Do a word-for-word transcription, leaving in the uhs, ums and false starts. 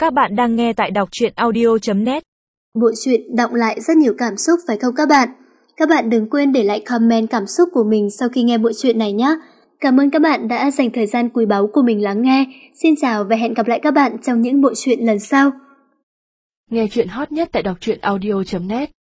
Các bạn đang nghe tại đọc truyện audio chấm net. Bộ truyện đọng lại rất nhiều cảm xúc phải không các bạn? Các bạn đừng quên để lại comment cảm xúc của mình sau khi nghe bộ truyện này nhé. Cảm ơn các bạn đã dành thời gian quý báu của mình lắng nghe. Xin chào và hẹn gặp lại các bạn trong những bộ truyện lần sau. Nghe truyện hot nhất tại đọc truyện audio chấm net.